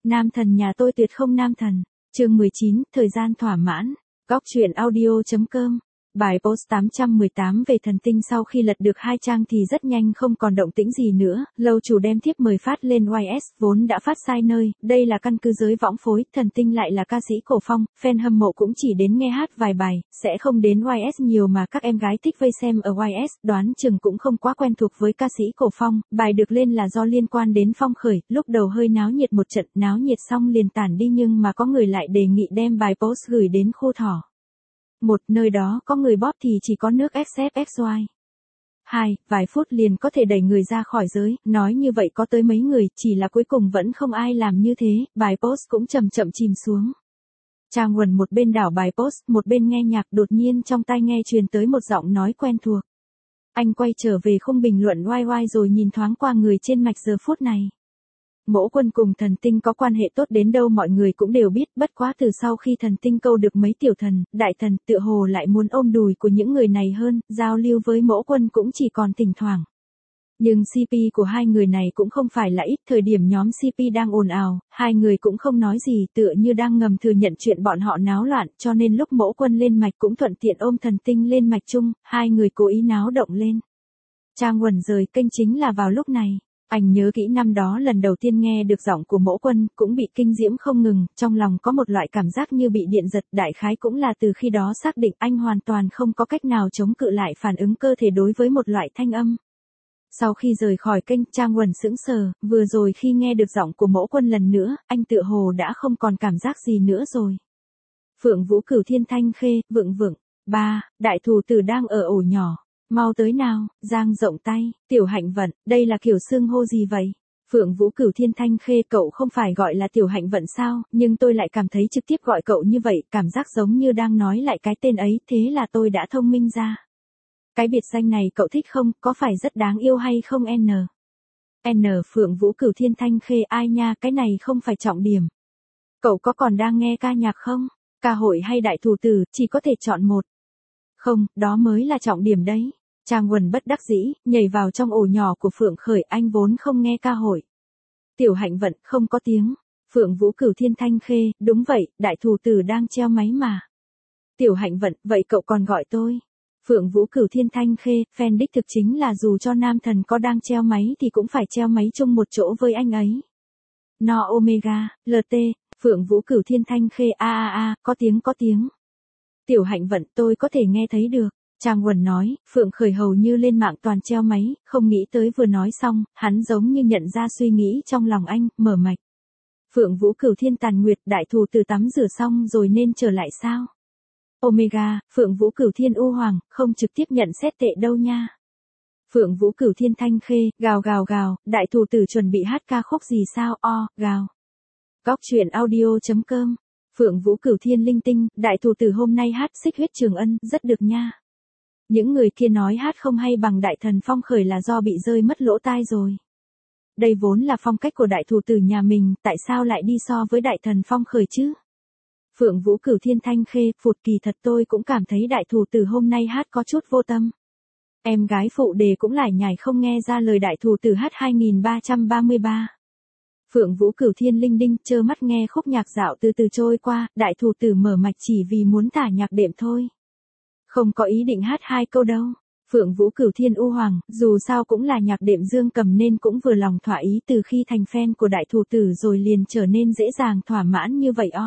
Nam thần nhà tôi tuyệt không nam thần. Chương 19, thời gian thỏa mãn. Góc truyện audio.com. Bài post 818 về thần tinh sau khi lật được 2 trang thì rất nhanh không còn động tĩnh gì nữa, lâu chủ đem thiếp mời phát lên YS, vốn đã phát sai nơi, đây là căn cứ giới võng phối, thần tinh lại là ca sĩ cổ phong, fan hâm mộ cũng chỉ đến nghe hát vài bài, sẽ không đến YS nhiều mà các em gái thích vây xem ở YS, đoán chừng cũng không quá quen thuộc với ca sĩ cổ phong, bài được lên là do liên quan đến Phong Khởi, lúc đầu hơi náo nhiệt một trận, náo nhiệt xong liền tản đi nhưng mà có người lại đề nghị đem bài post gửi đến khu thỏ. 1. Nơi đó có người bóp thì chỉ có nước XFXY. 2. Vài phút liền có thể đẩy người ra khỏi giới, nói như vậy có tới mấy người, chỉ là cuối cùng vẫn không ai làm như thế, bài post cũng chậm chậm chìm xuống. Trang Nguồn một bên đảo bài post, một bên nghe nhạc, đột nhiên trong tai nghe truyền tới một giọng nói quen thuộc. Anh quay trở về khung bình luận YY rồi nhìn thoáng qua người trên mạch giờ phút này. Mỗ Quân cùng thần tinh có quan hệ tốt đến đâu mọi người cũng đều biết, bất quá từ sau khi thần tinh câu được mấy tiểu thần, đại thần, tựa hồ lại muốn ôm đùi của những người này hơn, giao lưu với Mỗ Quân cũng chỉ còn thỉnh thoảng. Nhưng CP của hai người này cũng không phải là ít, thời điểm nhóm CP đang ồn ào, hai người cũng không nói gì, tựa như đang ngầm thừa nhận chuyện bọn họ náo loạn, cho nên lúc Mỗ Quân lên mạch cũng thuận tiện ôm thần tinh lên mạch chung, hai người cố ý náo động lên. Trang Nguồn rời kênh chính là vào lúc này. Anh nhớ kỹ năm đó lần đầu tiên nghe được giọng của Mỗ Quân, cũng bị kinh diễm không ngừng, trong lòng có một loại cảm giác như bị điện giật, đại khái cũng là từ khi đó xác định anh hoàn toàn không có cách nào chống cự lại phản ứng cơ thể đối với một loại thanh âm. Sau khi rời khỏi kênh, Trang Nguồn sững sờ, vừa rồi khi nghe được giọng của Mỗ Quân lần nữa, anh tựa hồ đã không còn cảm giác gì nữa rồi. Phượng Vũ Cửu Thiên Thanh Khê, vựng vựng. 3. Đại thù tử đang ở ổ nhỏ. Mau tới nào, giang rộng tay, Tiểu Hạnh Vận, đây là kiểu xưng hô gì vậy? Phượng Vũ Cửu Thiên Thanh Khê, cậu không phải gọi là Tiểu Hạnh Vận sao, nhưng tôi lại cảm thấy trực tiếp gọi cậu như vậy, cảm giác giống như đang nói lại cái tên ấy, thế là tôi đã thông minh ra. Cái biệt danh này cậu thích không, có phải rất đáng yêu hay không N Phượng Vũ Cửu Thiên Thanh Khê, ai nha, cái này không phải trọng điểm. Cậu có còn đang nghe ca nhạc không? Ca hội hay đại thù tử, chỉ có thể chọn một. Không, đó mới là trọng điểm đấy. Trang Nguồn bất đắc dĩ, nhảy vào trong ổ nhỏ của Phượng Khởi, anh vốn không nghe ca hội. Tiểu Hạnh Vận, không có tiếng. Phượng Vũ Cửu Thiên Thanh Khê, đúng vậy, đại thù tử đang treo máy mà. Tiểu Hạnh Vận, vậy cậu còn gọi tôi. Phượng Vũ Cửu Thiên Thanh Khê, fan đích thực chính là dù cho nam thần có đang treo máy thì cũng phải treo máy chung một chỗ với anh ấy. No Omega, LT, Phượng Vũ Cửu Thiên Thanh Khê, có tiếng. Tiểu Hạnh Vận, tôi có thể nghe thấy được. Trang Nguồn nói, Phượng Khởi hầu như lên mạng toàn treo máy, không nghĩ tới vừa nói xong, hắn giống như nhận ra suy nghĩ trong lòng anh, mở mạch. Phượng Vũ Cửu Thiên Tàn Nguyệt, đại thù từ tắm rửa xong rồi nên trở lại sao? Omega, Phượng Vũ Cửu Thiên U Hoàng, không trực tiếp nhận xét tệ đâu nha. Phượng Vũ Cửu Thiên Thanh Khê, gào gào gào, đại thù tử chuẩn bị hát ca khúc gì sao, gào. Góc truyện audio.com. Phượng Vũ Cửu Thiên Linh Tinh, đại thù tử hôm nay hát Xích Huyết Trường Ân, rất được nha. Những người kia nói hát không hay bằng đại thần Phong Khởi là do bị rơi mất lỗ tai rồi. Đây vốn là phong cách của đại thù tử nhà mình, tại sao lại đi so với đại thần Phong Khởi chứ? Phượng Vũ Cửu Thiên Thanh Khê, phụt, kỳ thật tôi cũng cảm thấy đại thù tử hôm nay hát có chút vô tâm. Em gái phụ đề cũng lải nhải không nghe ra lời đại thù tử hát 2333. Phượng Vũ Cửu Thiên Linh Đinh, trơ mắt nghe khúc nhạc dạo từ từ trôi qua, đại thù tử mở mạch chỉ vì muốn thả nhạc đệm thôi. Không có ý định hát 2 câu đâu. Phượng Vũ Cửu Thiên U Hoàng, dù sao cũng là nhạc đệm dương cầm nên cũng vừa lòng thỏa ý, từ khi thành fan của đại thù tử rồi liền trở nên dễ dàng thỏa mãn như vậy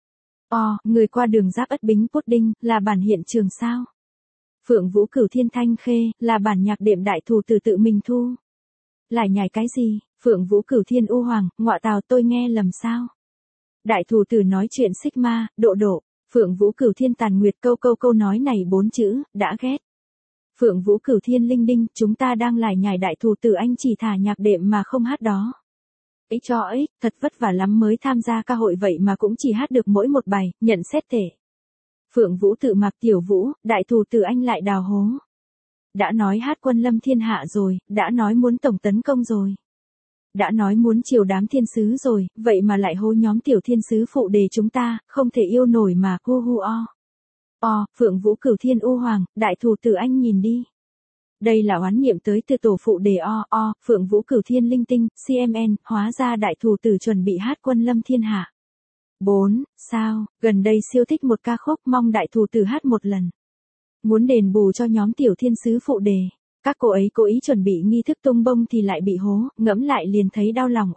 người qua đường Giáp Ất Bính Pudding, là bản hiện trường sao? Phượng Vũ Cửu Thiên Thanh Khê, là bản nhạc đệm đại thù tử tự mình thu. Lại nhảy cái gì? Phượng Vũ Cửu Thiên U Hoàng, ngọa tào, tôi nghe lầm sao? Đại thù tử nói chuyện Sigma, độ. Phượng Vũ Cửu Thiên Tàn Nguyệt, câu nói này 4 chữ, đã ghét. Phượng Vũ Cửu Thiên Linh Đinh, chúng ta đang lải nhải đại thù tử anh chỉ thả nhạc đệm mà không hát đó. Thật vất vả lắm mới tham gia ca hội vậy mà cũng chỉ hát được mỗi một bài, nhận xét tệ. Phượng Vũ tự Mạc Tiểu Vũ, đại thù tử anh lại đào hố. Đã nói hát quân lâm thiên hạ rồi, đã nói muốn tổng tấn công rồi. Đã nói muốn chiều đám thiên sứ rồi, vậy mà lại hô nhóm tiểu thiên sứ phụ đề chúng ta, không thể yêu nổi mà Phượng Vũ Cửu Thiên U Hoàng, đại thù tử anh nhìn đi. Đây là oán niệm tới từ tổ phụ đề Phượng Vũ Cửu Thiên Linh Tinh, CMN, hóa ra đại thù tử chuẩn bị hát Quân Lâm Thiên Hạ. 4. Sao, gần đây siêu thích một ca khúc mong đại thù tử hát một lần. Muốn đền bù cho nhóm tiểu thiên sứ phụ đề. Các cô ấy cố ý chuẩn bị nghi thức tung bông thì lại bị hố, ngẫm lại liền thấy đau lòng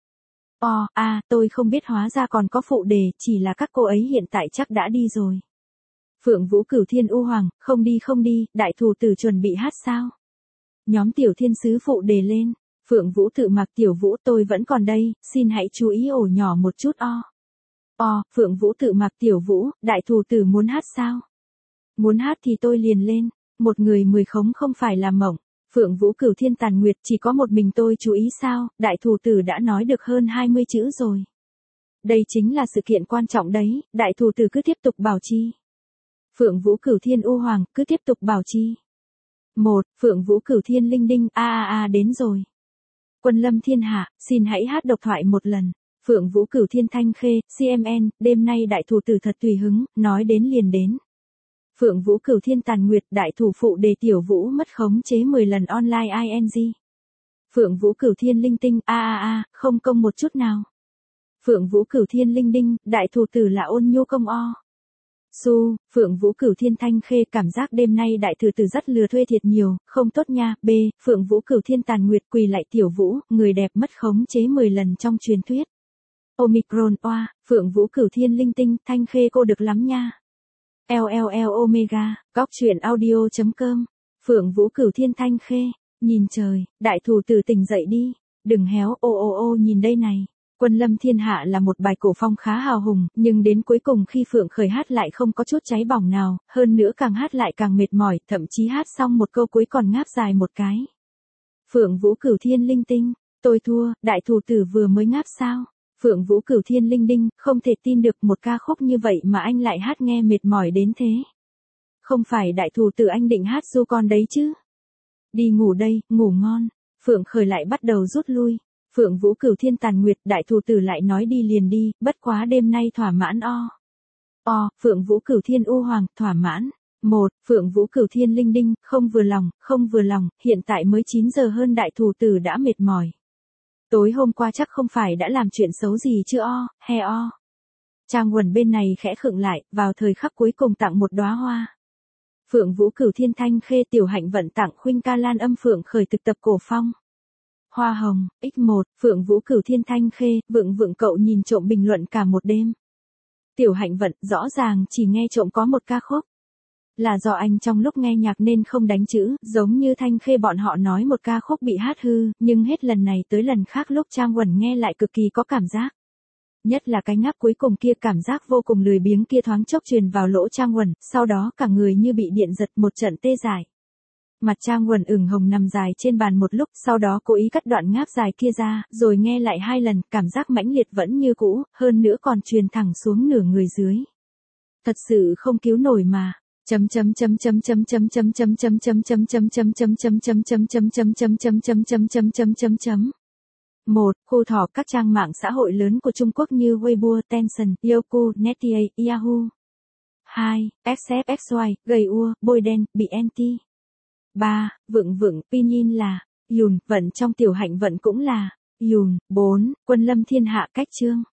tôi không biết hóa ra còn có phụ đề, chỉ là các cô ấy hiện tại chắc đã đi rồi. Phượng Vũ Cửu Thiên U Hoàng, không đi, đại thù tử chuẩn bị hát sao? Nhóm tiểu thiên sứ phụ đề lên. Phượng Vũ tự mặc tiểu Vũ tôi vẫn còn đây, xin hãy chú ý ổ nhỏ một chút Phượng Vũ tự mặc tiểu Vũ, đại thù tử muốn hát sao? Muốn hát thì tôi liền lên. Một người 10 khống không phải là mộng. Phượng Vũ Cửu Thiên Tàn Nguyệt chỉ có một mình tôi chú ý sao, đại thù tử đã nói được hơn 20 chữ rồi. Đây chính là sự kiện quan trọng đấy, đại thù tử cứ tiếp tục bảo chi. Phượng Vũ Cửu Thiên U Hoàng, cứ tiếp tục bảo chi. 1. Phượng Vũ Cửu Thiên Linh Đinh, đến rồi. Quân Lâm Thiên Hạ, xin hãy hát độc thoại một lần. Phượng Vũ Cửu Thiên Thanh Khê, CMN, đêm nay đại thù tử thật tùy hứng, nói đến liền đến. Phượng Vũ Cửu Thiên Tàn Nguyệt, đại thủ phụ đề tiểu Vũ mất khống chế 10 lần online ing. Phượng Vũ Cửu Thiên Linh Tinh, không công một chút nào. Phượng Vũ Cửu Thiên Linh Đinh, đại thủ tử là ôn nhu công Phượng Vũ Cửu Thiên Thanh Khê, cảm giác đêm nay đại thủ tử rất lừa thuê thiệt nhiều, không tốt nha. B. Phượng Vũ Cửu Thiên Tàn Nguyệt, quỳ lại tiểu Vũ, người đẹp mất khống chế 10 lần trong truyền thuyết. Omicron Phượng Vũ Cửu Thiên Linh Tinh, Thanh Khê cô được lắm nha. LLL Omega, goctruyện.audio.com. Phượng Vũ Cửu Thiên Thanh Khê, nhìn trời, đại thù tử tỉnh dậy đi, đừng héo, nhìn đây này. Quân Lâm Thiên Hạ là một bài cổ phong khá hào hùng, nhưng đến cuối cùng khi Phượng Khởi hát lại không có chút cháy bỏng nào, hơn nữa càng hát lại càng mệt mỏi, thậm chí hát xong một câu cuối còn ngáp dài một cái. Phượng Vũ Cửu Thiên Linh Tinh, tôi thua, đại thù tử vừa mới ngáp sao? Phượng Vũ Cửu Thiên Linh Đinh, không thể tin được một ca khúc như vậy mà anh lại hát nghe mệt mỏi đến thế. Không phải đại thù tử anh định hát du con đấy chứ? Đi ngủ đây, ngủ ngon. Phượng Khởi lại bắt đầu rút lui. Phượng Vũ Cửu Thiên Tàn Nguyệt, đại thù tử lại nói đi liền đi, bất quá đêm nay thỏa mãn Phượng Vũ Cửu Thiên U Hoàng, thỏa mãn. 1. Phượng Vũ Cửu Thiên Linh Đinh, không vừa lòng, hiện tại mới 9 giờ hơn đại thù tử đã mệt mỏi. Tối hôm qua chắc không phải đã làm chuyện xấu gì chứ Trang Quần bên này khẽ khựng lại, vào thời khắc cuối cùng tặng một đóa hoa. Phượng Vũ Cửu Thiên Thanh Khê, tiểu hạnh vận tặng Khuynh Ca Lan Âm Phượng Khởi thực tập cổ phong. Hoa hồng, x1, Phượng Vũ Cửu Thiên Thanh Khê, vượng cậu nhìn trộm bình luận cả một đêm. Tiểu hạnh vận, rõ ràng chỉ nghe trộm có một ca khúc. Là do anh trong lúc nghe nhạc nên không đánh chữ, giống như Thanh Khê bọn họ nói một ca khúc bị hát hư, nhưng hết lần này tới lần khác lúc Trang Quần nghe lại cực kỳ có cảm giác. Nhất là cái ngáp cuối cùng kia, cảm giác vô cùng lười biếng kia thoáng chốc truyền vào lỗ Trang Quần, sau đó cả người như bị điện giật một trận tê dại. Mặt Trang Quần ửng hồng nằm dài trên bàn một lúc, sau đó cố ý cắt đoạn ngáp dài kia ra, rồi nghe lại 2 lần, cảm giác mãnh liệt vẫn như cũ, hơn nữa còn truyền thẳng xuống nửa người dưới. Thật sự không cứu nổi mà. Một, khu thỏ các trang mạng xã hội lớn của Trung Quốc như Weibo, Tencent, Youku, Netia, Yahoo. 2. XFXY, gầy ua, bôi đen, bị anti. 3. Vượng, Pinyin là Yùn, vận trong tiểu hạnh vận cũng là Yùn. 4. Quân Lâm Thiên Hạ cách chương.